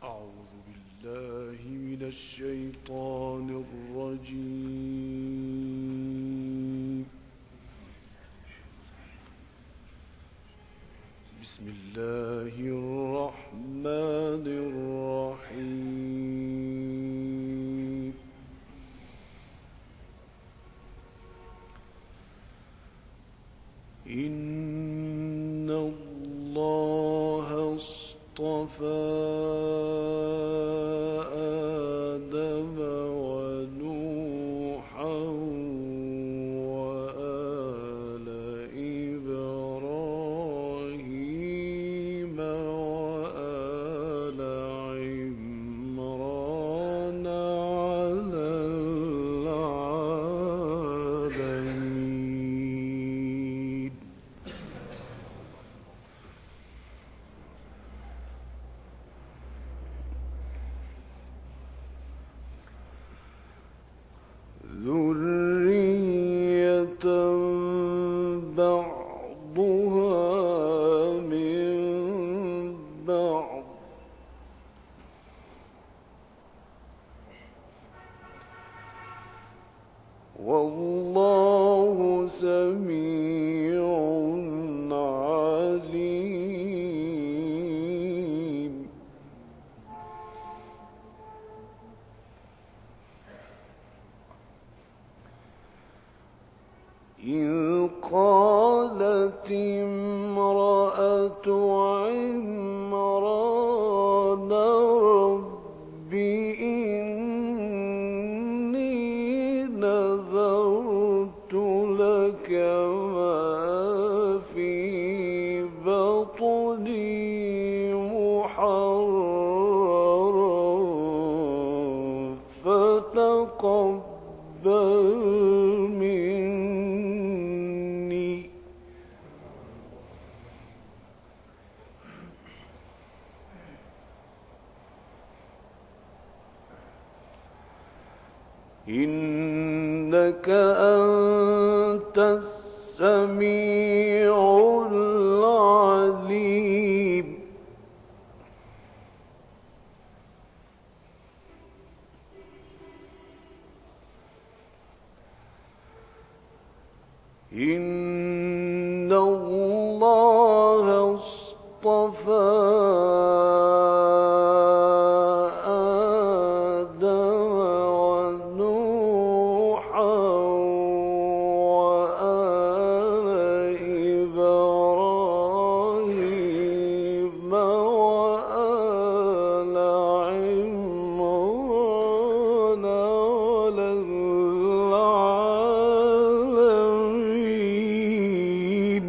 أعوذ بالله من الشيطان الرجيم. بسم الله الرحمن الرحيم. إن الله اصطفى آدم ونوحا وآل إبراهيم وآل عمران على العالمين. ذرية بعضها من بعض، والله سميع عليم. إذ قالت امرأة عمران رب إني نذرت لك ما في بطني محررا فتقبل مني. إنك أنت السميع العليم. إن الله اصطفى آدم ونوحا وآل إبراهيم وآل عمران على العالمين.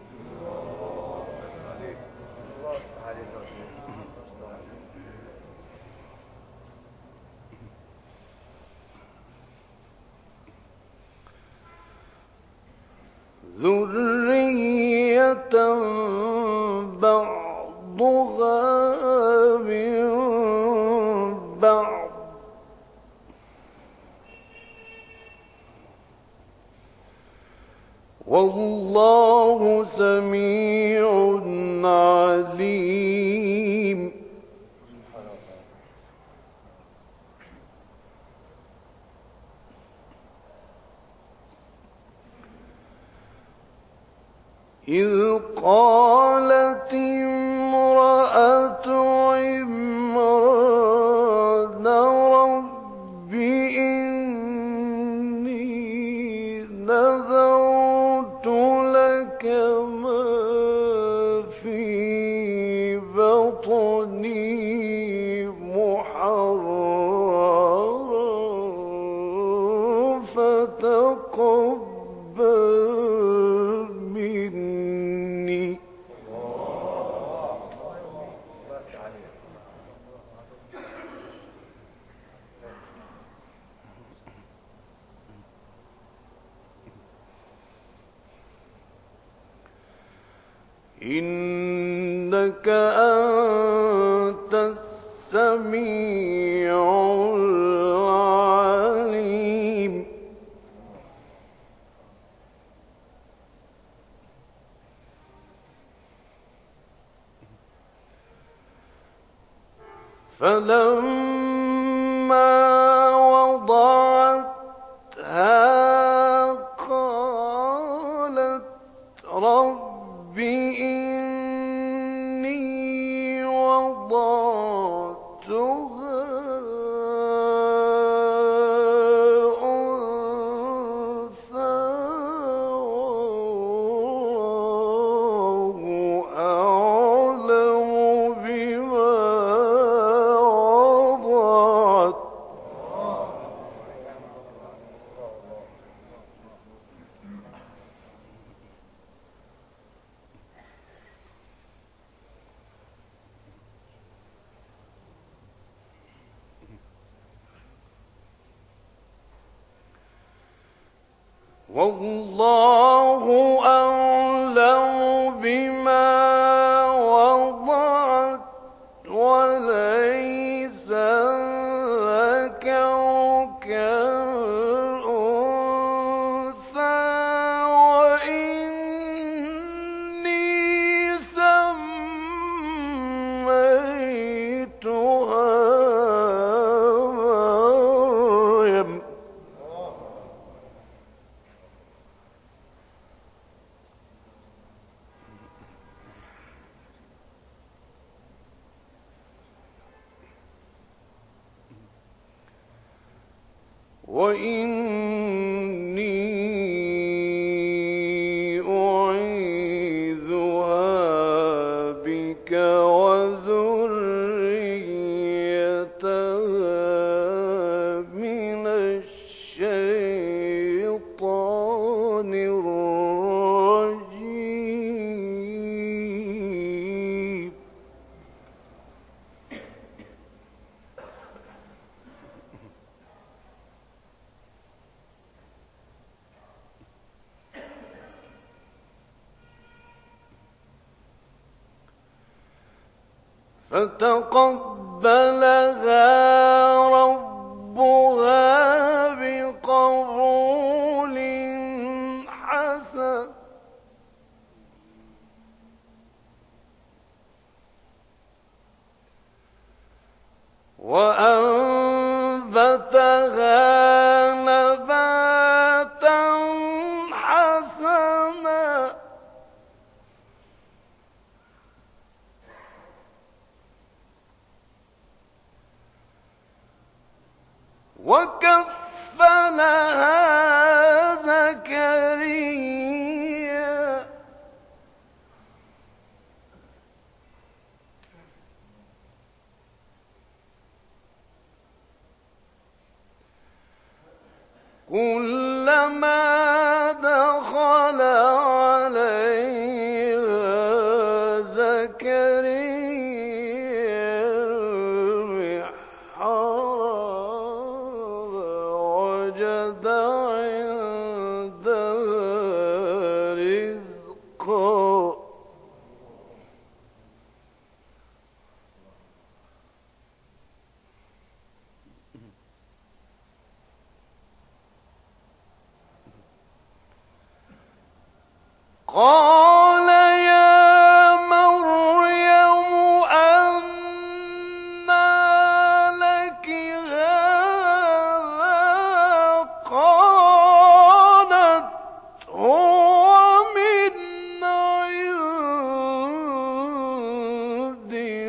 ذرية بعضها من بعض، والله سميع عليم. إذ قالت امرأة عمران رب إني نذرت لك ما في بطني محررا فتقبل مني. إنك أنت السميع العليم. فلما وضعتها قالت رب إني وضعتها والله أعلم بما وضعت وليس الذكر كالأنثى وإني سميتها مريم وإني أعيذها بك وذريتها من الشيطان الرجيم فتقبلها ربها بقبول حسن وأنبتها نباتا حسنا وكفلها زكريا كلما دخل عليها زكريا وجد عندها رزقا قال يا مريم أنى لك هذا قالت هو من عند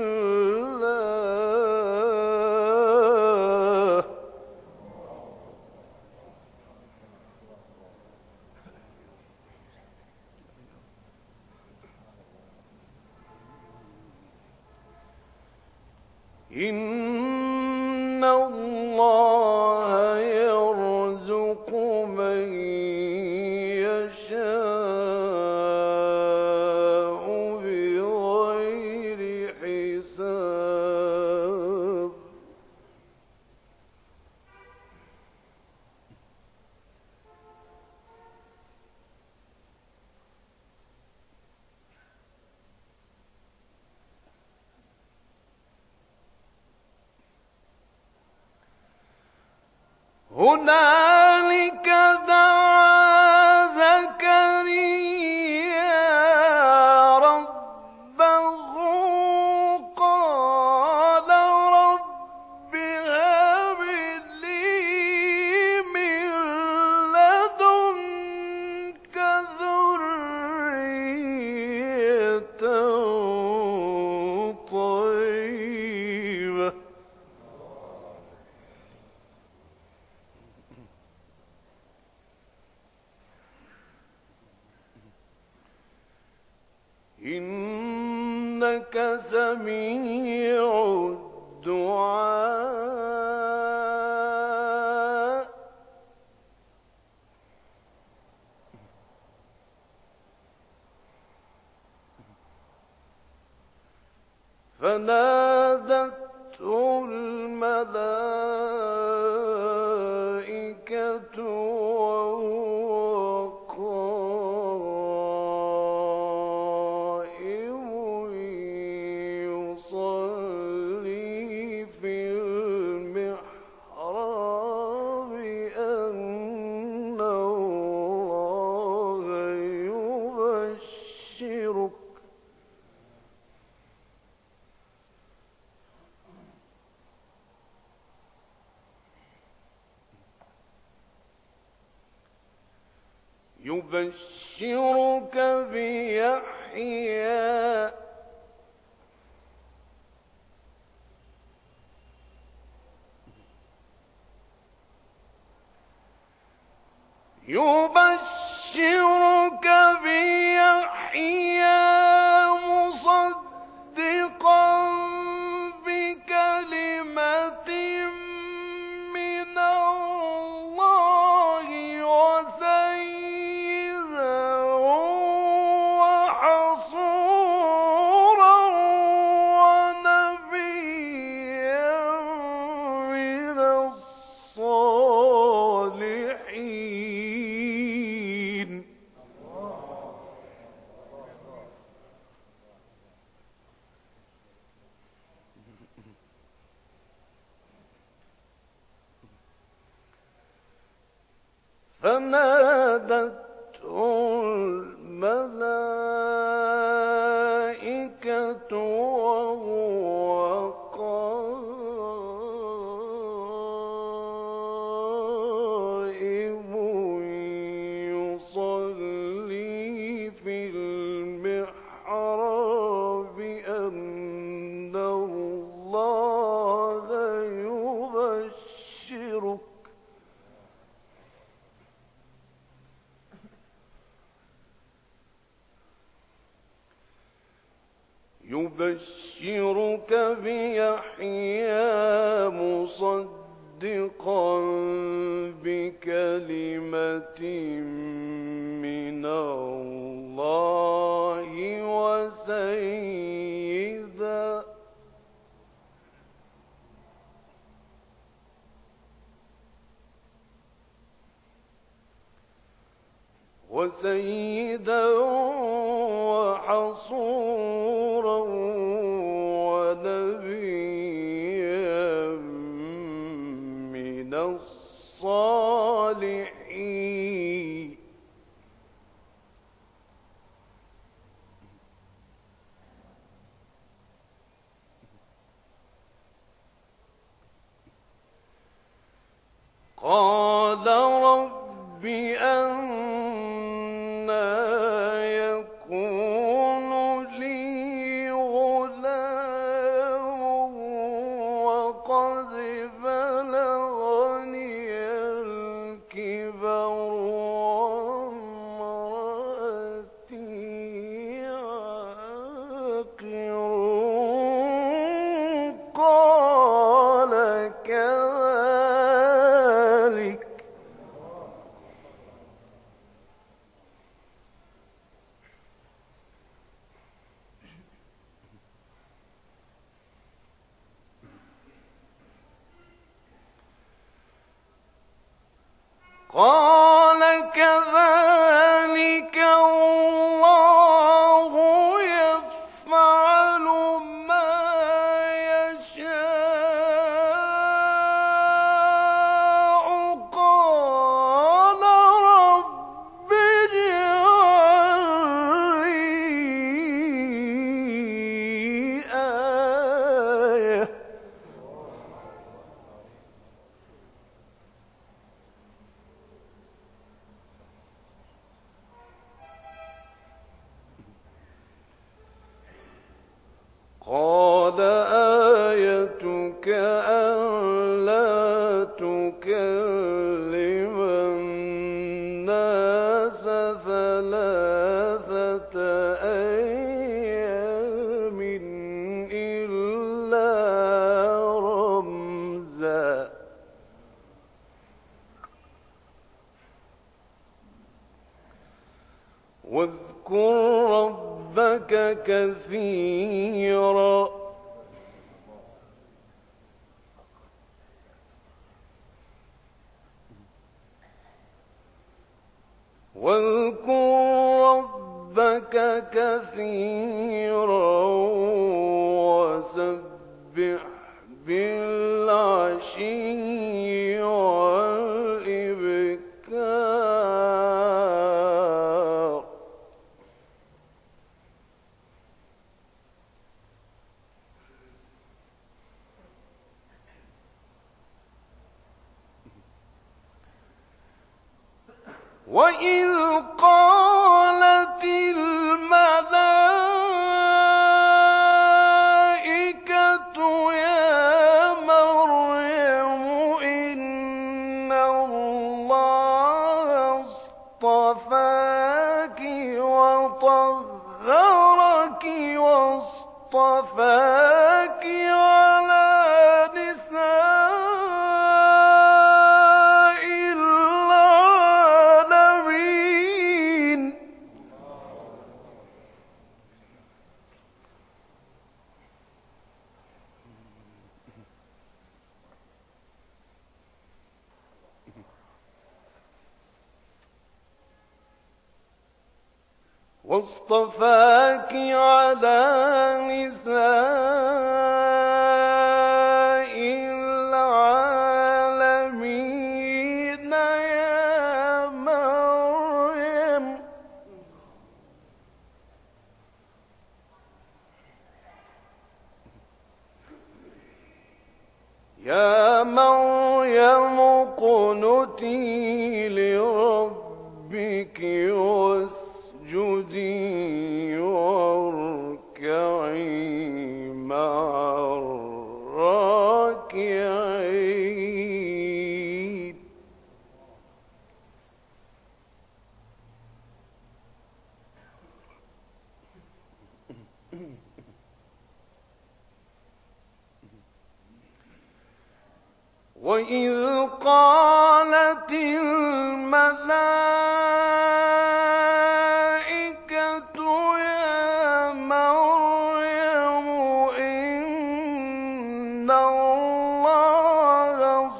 الله إن الله يرزق من يشاء بغير حساب هنالك دعا زكريا ربه قال رهيبة. إنك سميع الدعاء. فنادته الملائكة وهو قائم يصلي في المحراب أن الله يبشرك بيحيى مصدقا بكلمة من الله وسيدا وحصورا ونبيا من الصالحين. فنادته الملائكة وهو قائم يصلي في المحراب أن الله يبشرك بيحيى مصدقا بكلمة من الله وسيدا وحصورا ونبيا من الصالحين. قال رب أنى يكون لي غلام وقد بلغني الكبر وامرأتي عاقر. قال كذلك الله يفعل ما يشاء. قال رب اجعل لي آية آيَتُكَ أَلَّا تُكَلِّمَ النَّاسَ ثَلَاثَةَ أَيَّامٍ إِلَّا رَمْزًا ۗ وَاذْكُر رَّبَّكَ كَثِيرًا وَسَبِّحْ بِالْعَشِيِّ وَالْإِبْكَارِ. وَإِذْ قَالَتِ الْمَلَائِكَةُ يَا مَرْيَمُ إِنَّ اللَّهَ اصْطَفَاكِ وَطَهَّرَكِ وَاصْطَفَاكِ عَلَىٰ نِسَاءِ الْعَالَمِينَ. واصطفاكِ على نساء العالمين يا مريم. يا مريم اقنتي لربك واسجدي واركعي مع الراكعين. وَإِذْ قَالَتِ الْمَلَائِكَةُ يَا مَرْيَمُ إِنَّ اللَّهَ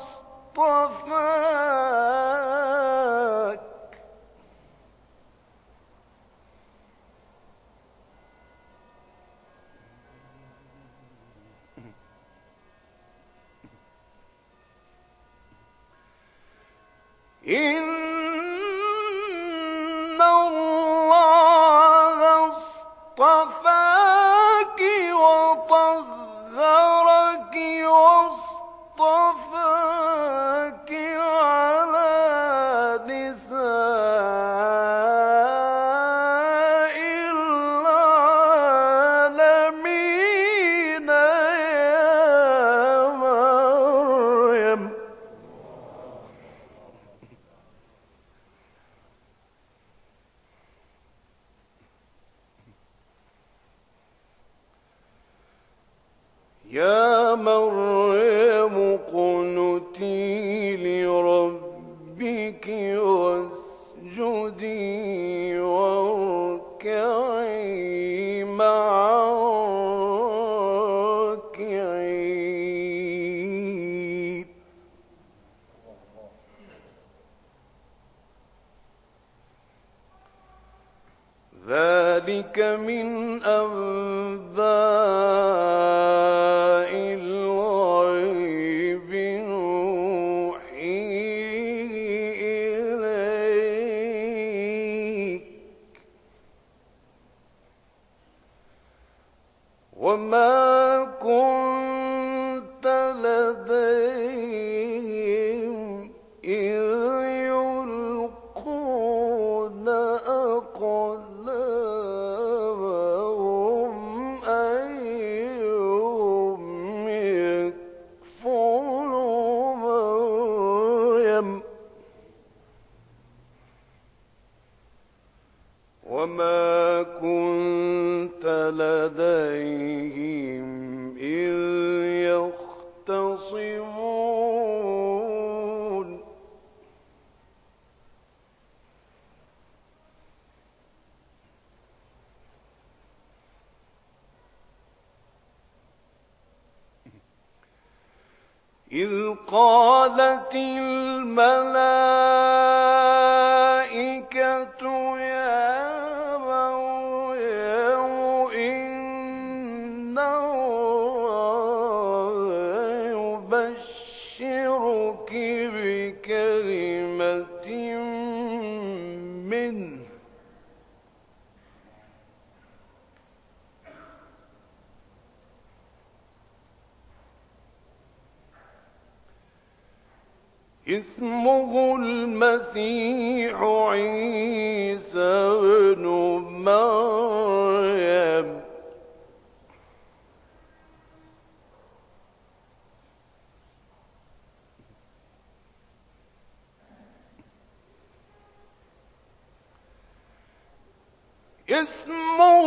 اصْطَفَاكِ إِنَّ اللَّهَ اصْطَفَاكِ وَطَهَّرَكِ وَاصْطَفَاكِ عَلَىٰ نِسَاءِ الْعَالَمِينَ يا مريم. يا مريم اقنتي لربك واسجدي واركعي مع الراكعين. ذلك من أنباء الغيب نوحيه إليك وما كنت لديهم إذ يلقون أقلامهم أيهم إذ قالت الملائكة يا مريم إن الله يبشرك بكلمة منه اسمه المسيح عيسى ابن مريم اسمه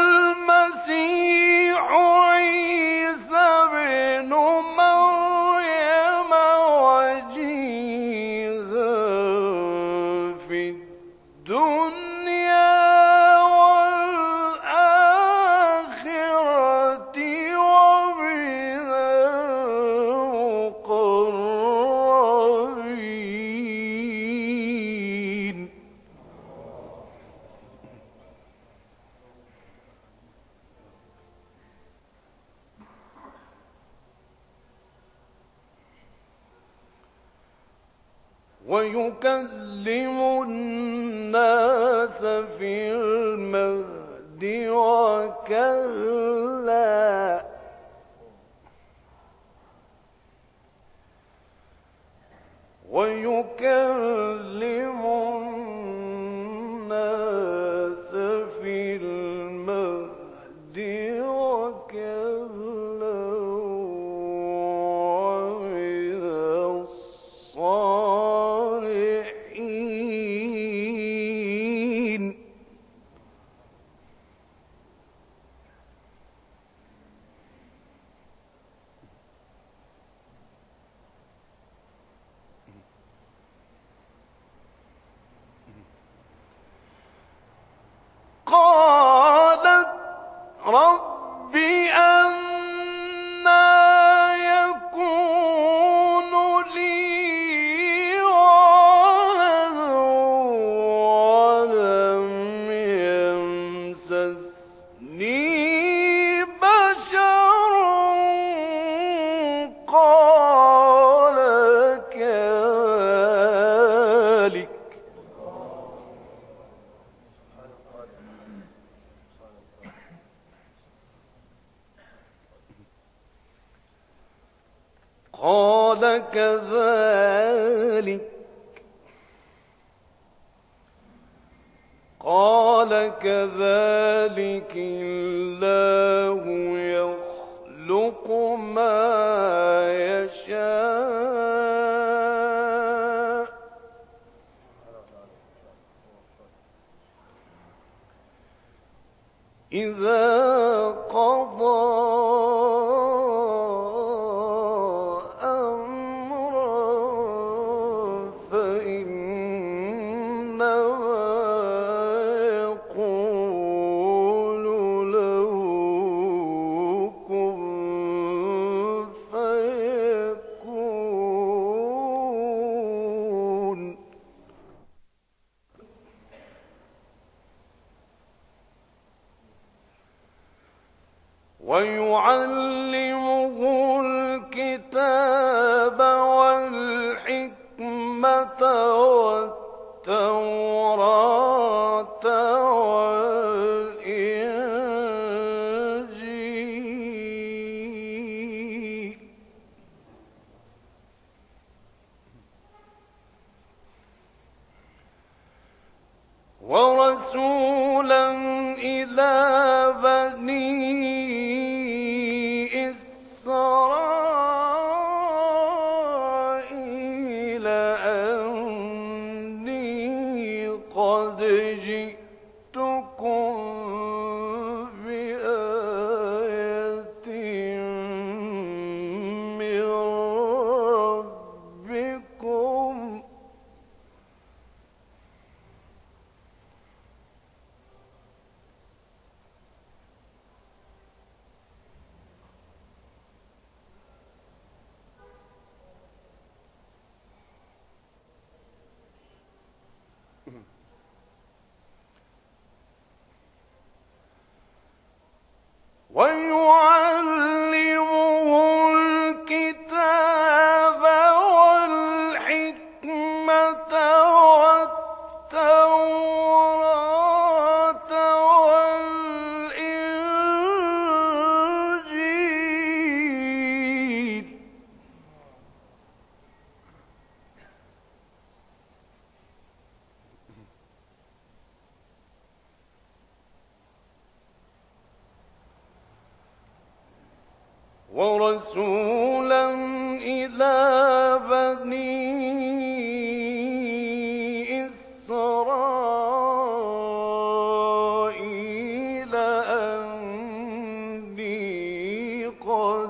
المسيح عيسى ابن مريم وجيها في الدنيا والآخرة ومن المقربين ويكلم الناس في المهد وكهلا ويكلم الناس في المهد وكهلا ومن الصالحين قالت رب أنى يكون لي ولد ولم يمسسني بشر قال كذلك الله يخلق ما يشاء إذا قضى ويعلمه الكتاب والحكمة والتوراة والإنجيل ورسولا إلى بني إسرائيل أني قد جئتكم بآية من ربكم ورسولا إلى بني إسرائيل أني قد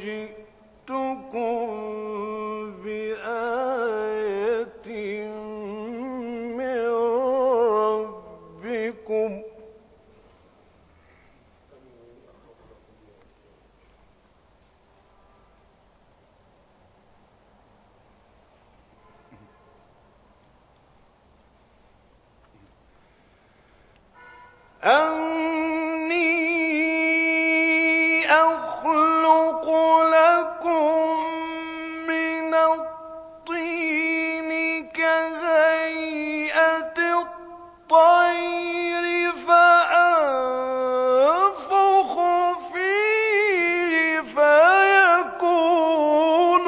جئتكم بآية من ربكم أني أخلق لكم من الطين كهيئة الطير فأنفخ فيه فيكون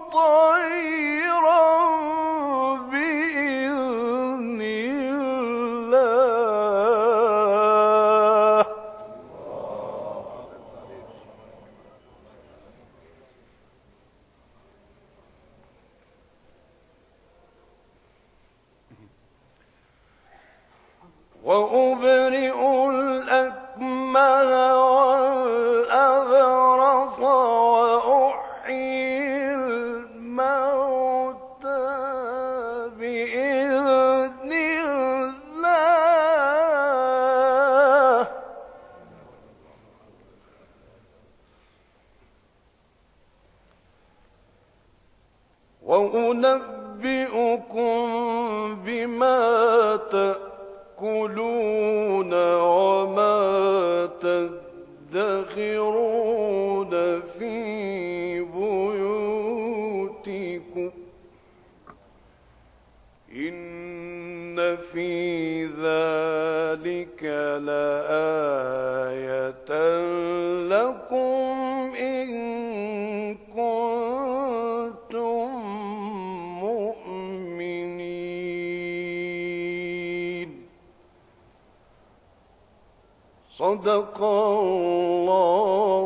طيرا بإذن الله وأبرئ الأكمه والأبرص وأحيي الموتى بإذن الله وأنبئكم بما تأكلون وما تدخرون في بيوتكم إن في ذلك لآية لكم إن كنتم مؤمنين صدق الله